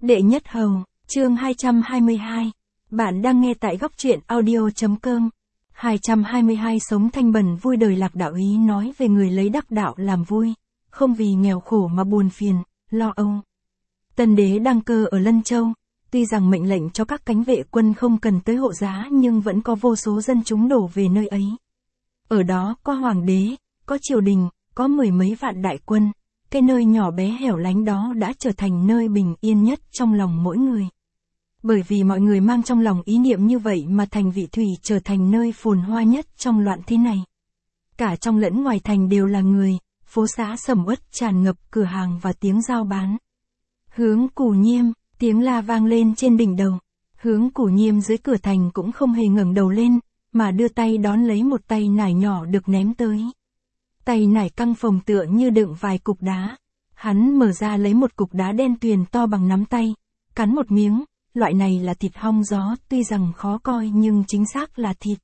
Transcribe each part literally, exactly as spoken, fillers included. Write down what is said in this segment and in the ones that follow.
Đệ nhất hầu, chương hai trăm hai mươi hai. Bạn đang nghe tại góc truyện audio chấm com. hai trăm hai mươi hai Sống thanh bần vui đời Lạc Đạo Ý nói về người lấy đắc đạo làm vui, không vì nghèo khổ mà buồn phiền, lo âu. Tân đế đăng cơ ở Lân Châu, tuy rằng mệnh lệnh cho các cánh vệ quân không cần tới hộ giá nhưng vẫn có vô số dân chúng đổ về nơi ấy. Ở đó có hoàng đế, có triều đình, có mười mấy vạn đại quân. Cái nơi nhỏ bé hẻo lánh đó đã trở thành nơi bình yên nhất trong lòng mỗi người. Bởi vì mọi người mang trong lòng ý niệm như vậy mà thành Vị Thủy trở thành nơi phồn hoa nhất trong loạn thế này. Cả trong lẫn ngoài thành đều là người, phố xá sầm uất tràn ngập cửa hàng và tiếng giao bán. Hướng Cù Nhiêm, tiếng la vang lên trên đỉnh đầu. Hướng Cù Nhiêm dưới cửa thành cũng không hề ngẩng đầu lên, mà đưa tay đón lấy một tay nải nhỏ được ném tới. Tay nải căng phồng tựa như đựng vài cục đá. Hắn mở ra lấy một cục đá đen tuyền to bằng nắm tay, cắn một miếng, loại này là thịt hong gió, tuy rằng khó coi nhưng chính xác là thịt.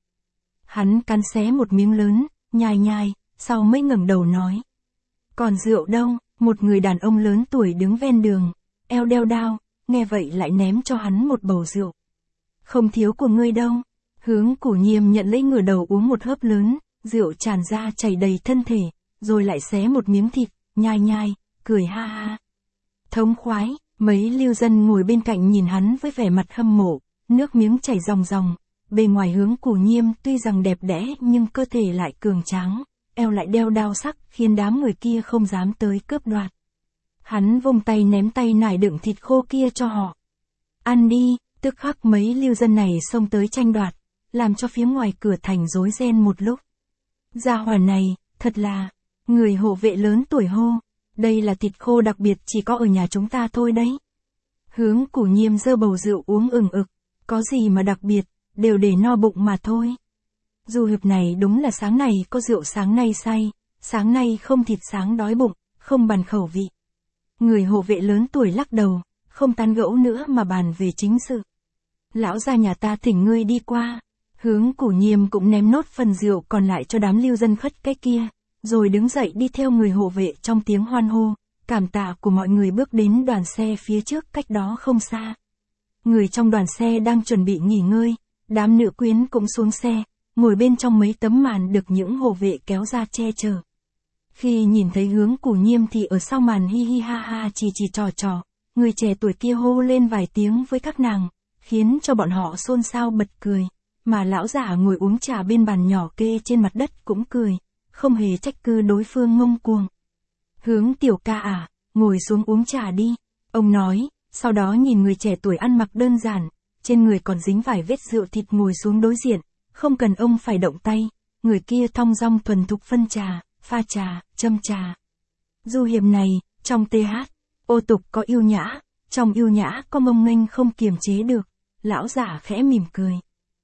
Hắn cắn xé một miếng lớn, nhai nhai, sau mới ngẩng đầu nói. Còn rượu đâu? Một người đàn ông lớn tuổi đứng ven đường, eo đeo đao, nghe vậy lại ném cho hắn một bầu rượu. Không thiếu của ngươi đâu. Hướng Cù Nhiêm nhận lấy ngửa đầu uống một hớp lớn, rượu tràn ra chảy đầy thân thể, rồi lại xé một miếng thịt, nhai nhai, cười ha ha. Thống khoái, mấy lưu dân ngồi bên cạnh nhìn hắn với vẻ mặt hâm mộ, nước miếng chảy ròng ròng. Bề ngoài Hướng Cù Nhiêm tuy rằng đẹp đẽ nhưng cơ thể lại cường tráng, eo lại đeo đao sắc khiến đám người kia không dám tới cướp đoạt. Hắn vung tay ném tay nải đựng thịt khô kia cho họ. Ăn đi, tức khắc mấy lưu dân này xông tới tranh đoạt, làm cho phía ngoài cửa thành rối ren một lúc. Gia hỏa này, thật là, người hộ vệ lớn tuổi hô, đây là thịt khô đặc biệt chỉ có ở nhà chúng ta thôi đấy. Hướng Cù Nhiêm giơ bầu rượu uống ừng ực, có gì mà đặc biệt, đều để no bụng mà thôi. Du hiệp này đúng là sáng này có rượu sáng nay say, sáng nay không thịt sáng đói bụng, không bàn khẩu vị. Người hộ vệ lớn tuổi lắc đầu, không tán gẫu nữa mà bàn về chính sự. Lão gia nhà ta thỉnh ngươi đi qua. Hướng Cù Nhiêm cũng ném nốt phần rượu còn lại cho đám lưu dân khất cái kia, rồi đứng dậy đi theo người hộ vệ trong tiếng hoan hô, cảm tạ của mọi người bước đến đoàn xe phía trước cách đó không xa. Người trong đoàn xe đang chuẩn bị nghỉ ngơi, đám nữ quyến cũng xuống xe, ngồi bên trong mấy tấm màn được những hộ vệ kéo ra che chở. Khi nhìn thấy Hướng Cù Nhiêm thì ở sau màn hi hi ha ha chỉ chỉ trò trò, người trẻ tuổi kia hô lên vài tiếng với các nàng, khiến cho bọn họ xôn xao bật cười. Mà lão giả ngồi uống trà bên bàn nhỏ kê trên mặt đất cũng cười, không hề trách cứ đối phương ngông cuồng. Hướng tiểu ca à, ngồi xuống uống trà đi, ông nói, sau đó nhìn người trẻ tuổi ăn mặc đơn giản, trên người còn dính vài vết rượu thịt ngồi xuống đối diện, không cần ông phải động tay, người kia thong dong thuần thục phân trà, pha trà, châm trà. Du hiệp này, trong tê hát, ô tục có yêu nhã, trong yêu nhã có ngông nghênh không kiềm chế được, lão giả khẽ mỉm cười.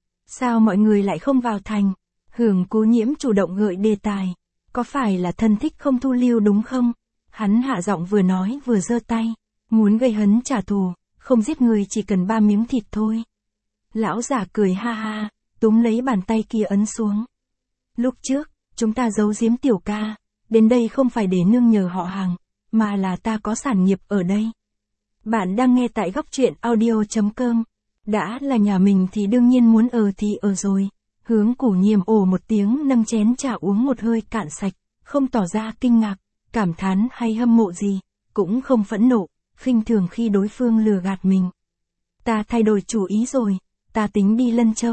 Sao mọi người lại không vào thành? Hướng Cù Nhiễm chủ động gợi đề tài. Có phải là thân thích không thu lưu đúng không? Hắn hạ giọng vừa nói vừa giơ tay. Muốn gây hấn trả thù, không giết người chỉ cần ba miếng thịt thôi. Lão giả cười ha ha, túm lấy bàn tay kia ấn xuống. Lúc trước, chúng ta giấu giếm tiểu ca. Đến đây không phải để nương nhờ họ hàng, mà là ta có sản nghiệp ở đây. Bạn đang nghe tại góc truyện audio chấm com. Đã là nhà mình thì đương nhiên muốn ở thì ở rồi. Hướng Cù Nhiêm ồ một tiếng nâng chén trà uống một hơi cạn sạch, không tỏ ra kinh ngạc, cảm thán hay hâm mộ gì, cũng không phẫn nộ, khinh thường khi đối phương lừa gạt mình. Ta thay đổi chủ ý rồi, ta tính đi Lân Châu.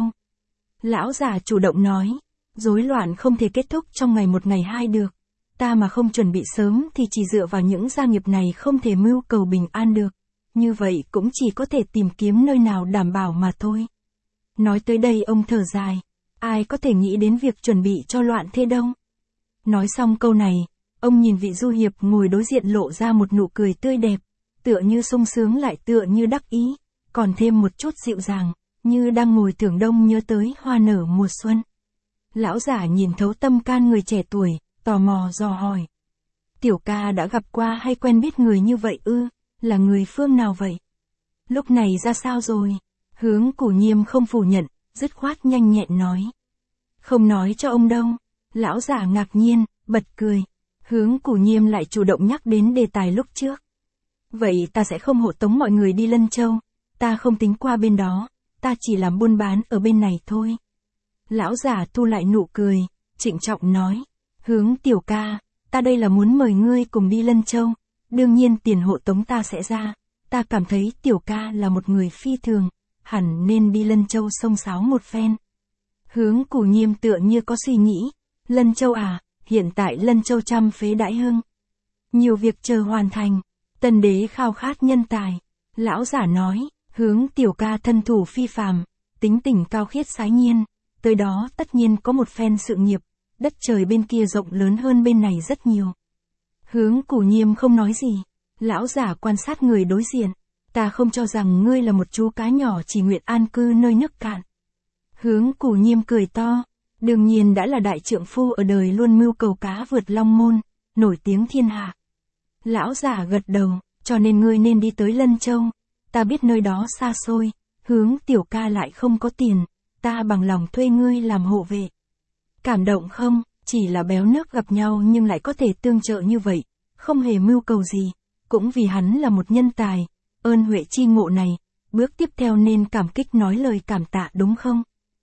Lão già chủ động nói, rối loạn không thể kết thúc trong ngày một ngày hai được. Ta mà không chuẩn bị sớm thì chỉ dựa vào những gia nghiệp này không thể mưu cầu bình an được. Như vậy cũng chỉ có thể tìm kiếm nơi nào đảm bảo mà thôi. Nói tới đây ông thở dài. Ai có thể nghĩ đến việc chuẩn bị cho loạn thế đâu. Nói xong câu này, ông nhìn vị du hiệp ngồi đối diện lộ ra một nụ cười tươi đẹp, tựa như sung sướng lại tựa như đắc ý, còn thêm một chút dịu dàng, như đang ngồi tưởng đông nhớ tới hoa nở mùa xuân. Lão giả nhìn thấu tâm can người trẻ tuổi, tò mò dò hỏi. Tiểu ca đã gặp qua hay quen biết người như vậy ư? Là người phương nào vậy? Lúc này ra sao rồi? Hướng Cù Nhiêm không phủ nhận, dứt khoát nhanh nhẹn nói. Không nói cho ông đâu. Lão giả ngạc nhiên, bật cười. Hướng Cù Nhiêm lại chủ động nhắc đến đề tài lúc trước. Vậy ta sẽ không hộ tống mọi người đi Lân Châu, ta không tính qua bên đó, ta chỉ làm buôn bán ở bên này thôi. Lão giả thu lại nụ cười, trịnh trọng nói, Hướng tiểu ca, ta đây là muốn mời ngươi cùng đi Lân Châu, đương nhiên tiền hộ tống ta sẽ ra, ta cảm thấy tiểu ca là một người phi thường, hẳn nên đi Lân Châu xông xáo một phen. Hướng Cù Nhiêm tựa như có suy nghĩ, Lân Châu à, hiện tại Lân Châu trăm phế đãi hưng. Nhiều việc chờ hoàn thành, tân đế khao khát nhân tài. Lão giả nói, Hướng tiểu ca thân thủ phi phàm, tính tình cao khiết sái nhiên, tới đó tất nhiên có một phen sự nghiệp, đất trời bên kia rộng lớn hơn bên này rất nhiều. Hướng Cù Nhiêm không nói gì, lão giả quan sát người đối diện, ta không cho rằng ngươi là một chú cá nhỏ chỉ nguyện an cư nơi nước cạn. Hướng Cù Nhiêm cười to, đương nhiên đã là đại trượng phu ở đời luôn mưu cầu cá vượt long môn, nổi tiếng thiên hạ. Lão giả gật đầu, cho nên ngươi nên đi tới Lân Châu, ta biết nơi đó xa xôi, Hướng tiểu ca lại không có tiền, ta bằng lòng thuê ngươi làm hộ vệ. Cảm động không, chỉ là béo nước gặp nhau nhưng lại có thể tương trợ như vậy, không hề mưu cầu gì, cũng vì hắn là một nhân tài, ơn huệ chi ngộ này, bước tiếp theo nên cảm kích nói lời cảm tạ đúng không?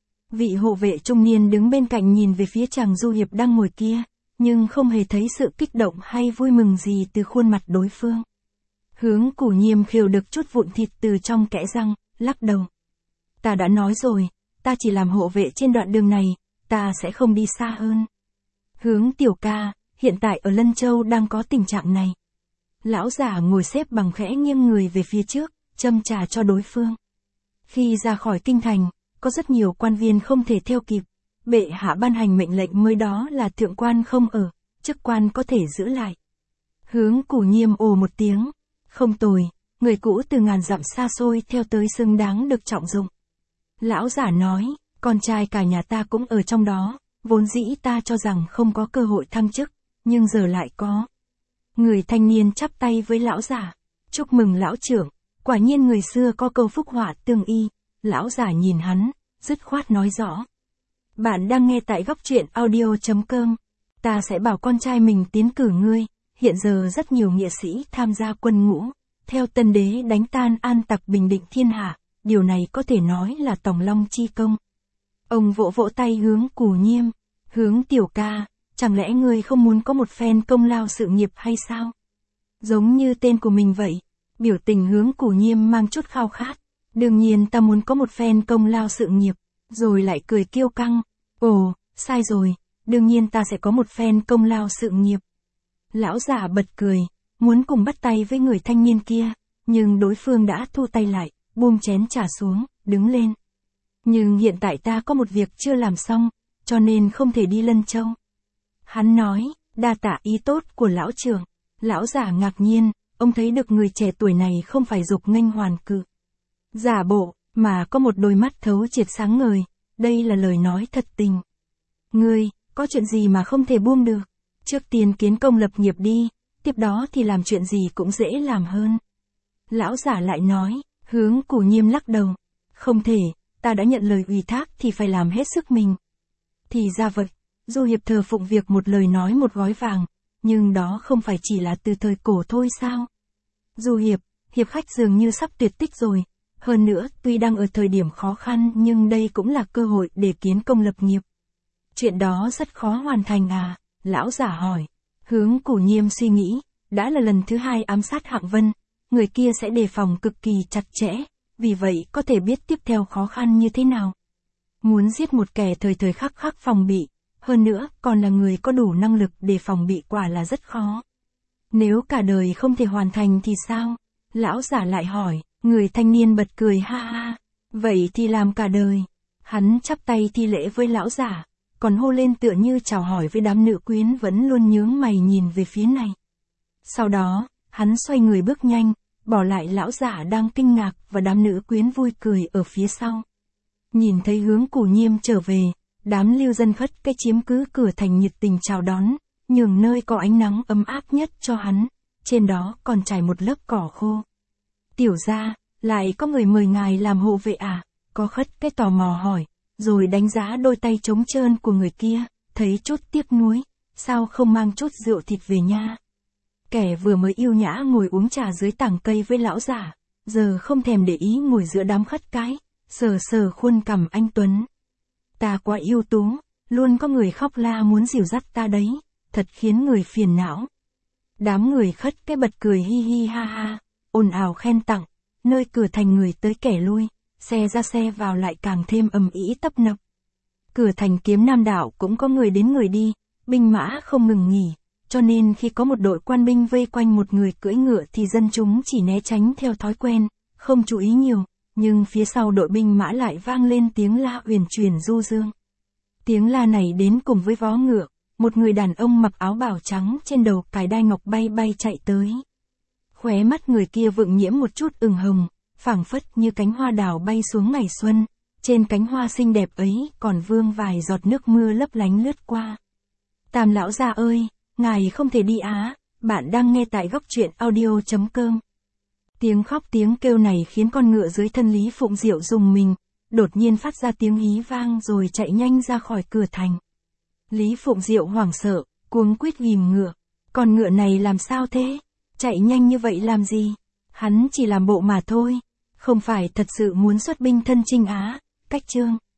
Vị hộ vệ trung niên đứng bên cạnh nhìn về phía chàng du hiệp đang ngồi kia, nhưng không hề thấy sự kích động hay vui mừng gì từ khuôn mặt đối phương. Hướng Cù Nhiêm khều được chút vụn thịt từ trong kẽ răng, lắc đầu. Ta đã nói rồi, ta chỉ làm hộ vệ trên đoạn đường này, ta sẽ không đi xa hơn. Hướng tiểu ca, hiện tại ở Lân Châu đang có tình trạng này. Lão giả ngồi xếp bằng khẽ nghiêng người về phía trước, châm trà cho đối phương. Khi ra khỏi kinh thành, có rất nhiều quan viên không thể theo kịp. Bệ hạ ban hành mệnh lệnh mới đó là thượng quan không ở, chức quan có thể giữ lại. Hướng Cù Nhiêm ồ một tiếng, không tồi, người cũ từ ngàn dặm xa xôi theo tới xứng đáng được trọng dụng. Lão giả nói, con trai cả nhà ta cũng ở trong đó, vốn dĩ ta cho rằng không có cơ hội thăng chức, nhưng giờ lại có. Người thanh niên chắp tay với lão giả, chúc mừng lão trưởng, quả nhiên người xưa có câu phúc họa tương y. Lão giả nhìn hắn, dứt khoát nói rõ. Bạn đang nghe tại góc truyện audio chấm com. Ta sẽ bảo con trai mình tiến cử ngươi, hiện giờ rất nhiều nghĩa sĩ tham gia quân ngũ, theo tân đế đánh tan an tặc bình định thiên hạ, điều này có thể nói là tòng long chi công. Ông vỗ vỗ tay Hướng Cù Nhiêm, Hướng tiểu ca, chẳng lẽ ngươi không muốn có một phen công lao sự nghiệp hay sao? Giống như tên của mình vậy, biểu tình Hướng Cù Nhiêm mang chút khao khát. Đương nhiên ta muốn có một phen công lao sự nghiệp, rồi lại cười kiêu căng. Ồ, sai rồi, đương nhiên ta sẽ có một phen công lao sự nghiệp. Lão giả bật cười, muốn cùng bắt tay với người thanh niên kia, nhưng đối phương đã thu tay lại, buông chén trà xuống, đứng lên. Nhưng hiện tại ta có một việc chưa làm xong, cho nên không thể đi Lân Châu. Hắn nói, đa tạ ý tốt của lão trưởng. Lão giả ngạc nhiên, ông thấy được người trẻ tuổi này không phải dục nghênh hoàn cự. Giả bộ, mà có một đôi mắt thấu triệt sáng ngời, đây là lời nói thật tình. Ngươi, có chuyện gì mà không thể buông được? Trước tiên kiến công lập nghiệp đi, tiếp đó thì làm chuyện gì cũng dễ làm hơn. Lão giả lại nói, Hướng Cù Nhiêm lắc đầu. Không thể, ta đã nhận lời ủy thác thì phải làm hết sức mình. Thì ra vậy, du hiệp thờ phụng việc một lời nói một gói vàng, nhưng đó không phải chỉ là từ thời cổ thôi sao? Du hiệp, hiệp khách dường như sắp tuyệt tích rồi. Hơn nữa, tuy đang ở thời điểm khó khăn nhưng đây cũng là cơ hội để kiến công lập nghiệp. Chuyện đó rất khó hoàn thành à? Lão giả hỏi. Hướng Cù Nhiêm suy nghĩ, đã là lần thứ hai ám sát Hạng Vân, người kia sẽ đề phòng cực kỳ chặt chẽ, vì vậy có thể biết tiếp theo khó khăn như thế nào. Muốn giết một kẻ thời thời khắc khắc phòng bị, hơn nữa còn là người có đủ năng lực để phòng bị quả là rất khó. Nếu cả đời không thể hoàn thành thì sao? Lão giả lại hỏi. Người thanh niên bật cười ha ha, vậy thì làm cả đời. Hắn chắp tay thi lễ với lão giả, còn hô lên tựa như chào hỏi với đám nữ quyến vẫn luôn nhướng mày nhìn về phía này. Sau đó, hắn xoay người bước nhanh, bỏ lại lão giả đang kinh ngạc và đám nữ quyến vui cười ở phía sau. Nhìn thấy Hướng Cù Nhiêm trở về, đám lưu dân khất cái chiếm cứ cửa thành nhiệt tình chào đón, nhường nơi có ánh nắng ấm áp nhất cho hắn, trên đó còn trải một lớp cỏ khô. Tiểu gia, lại có người mời ngài làm hộ vệ à? Có khất cái tò mò hỏi, rồi đánh giá đôi tay trống trơn của người kia, thấy chút tiếc nuối, sao không mang chút rượu thịt về nha? Kẻ vừa mới yêu nhã ngồi uống trà dưới tảng cây với lão giả, giờ không thèm để ý ngồi giữa đám khất cái, sờ sờ khuôn cằm anh tuấn. Ta quá ưu tú, luôn có người khóc la muốn dìu dắt ta đấy, thật khiến người phiền não. Đám người khất cái bật cười hi hi ha ha, ồn ào khen tặng, nơi cửa thành người tới kẻ lui, xe ra xe vào lại càng thêm ầm ĩ tấp nập. Cửa thành Kiếm Nam đảo cũng có người đến người đi, binh mã không ngừng nghỉ, cho nên khi có một đội quan binh vây quanh một người cưỡi ngựa thì dân chúng chỉ né tránh theo thói quen, không chú ý nhiều, nhưng phía sau đội binh mã lại vang lên tiếng la uyển chuyển du dương. Tiếng la này đến cùng với vó ngựa, một người đàn ông mặc áo bào trắng trên đầu cài đai ngọc bay bay chạy tới. Khóe mắt người kia vượng nhiễm một chút ửng hồng, phảng phất như cánh hoa đào bay xuống ngày xuân, trên cánh hoa xinh đẹp ấy còn vương vài giọt nước mưa lấp lánh lướt qua. Tam lão gia ơi, ngài không thể đi á, bạn đang nghe tại góc truyện audio chấm com. Tiếng khóc tiếng kêu này khiến con ngựa dưới thân Lý Phụng Diệu rùng mình, đột nhiên phát ra tiếng hí vang rồi chạy nhanh ra khỏi cửa thành. Lý Phụng Diệu hoảng sợ, cuống quýt ghìm ngựa. Con ngựa này làm sao thế? Chạy nhanh như vậy làm gì? Hắn chỉ làm bộ mà thôi, không phải thật sự muốn xuất binh thân chinh Á, cách Trương.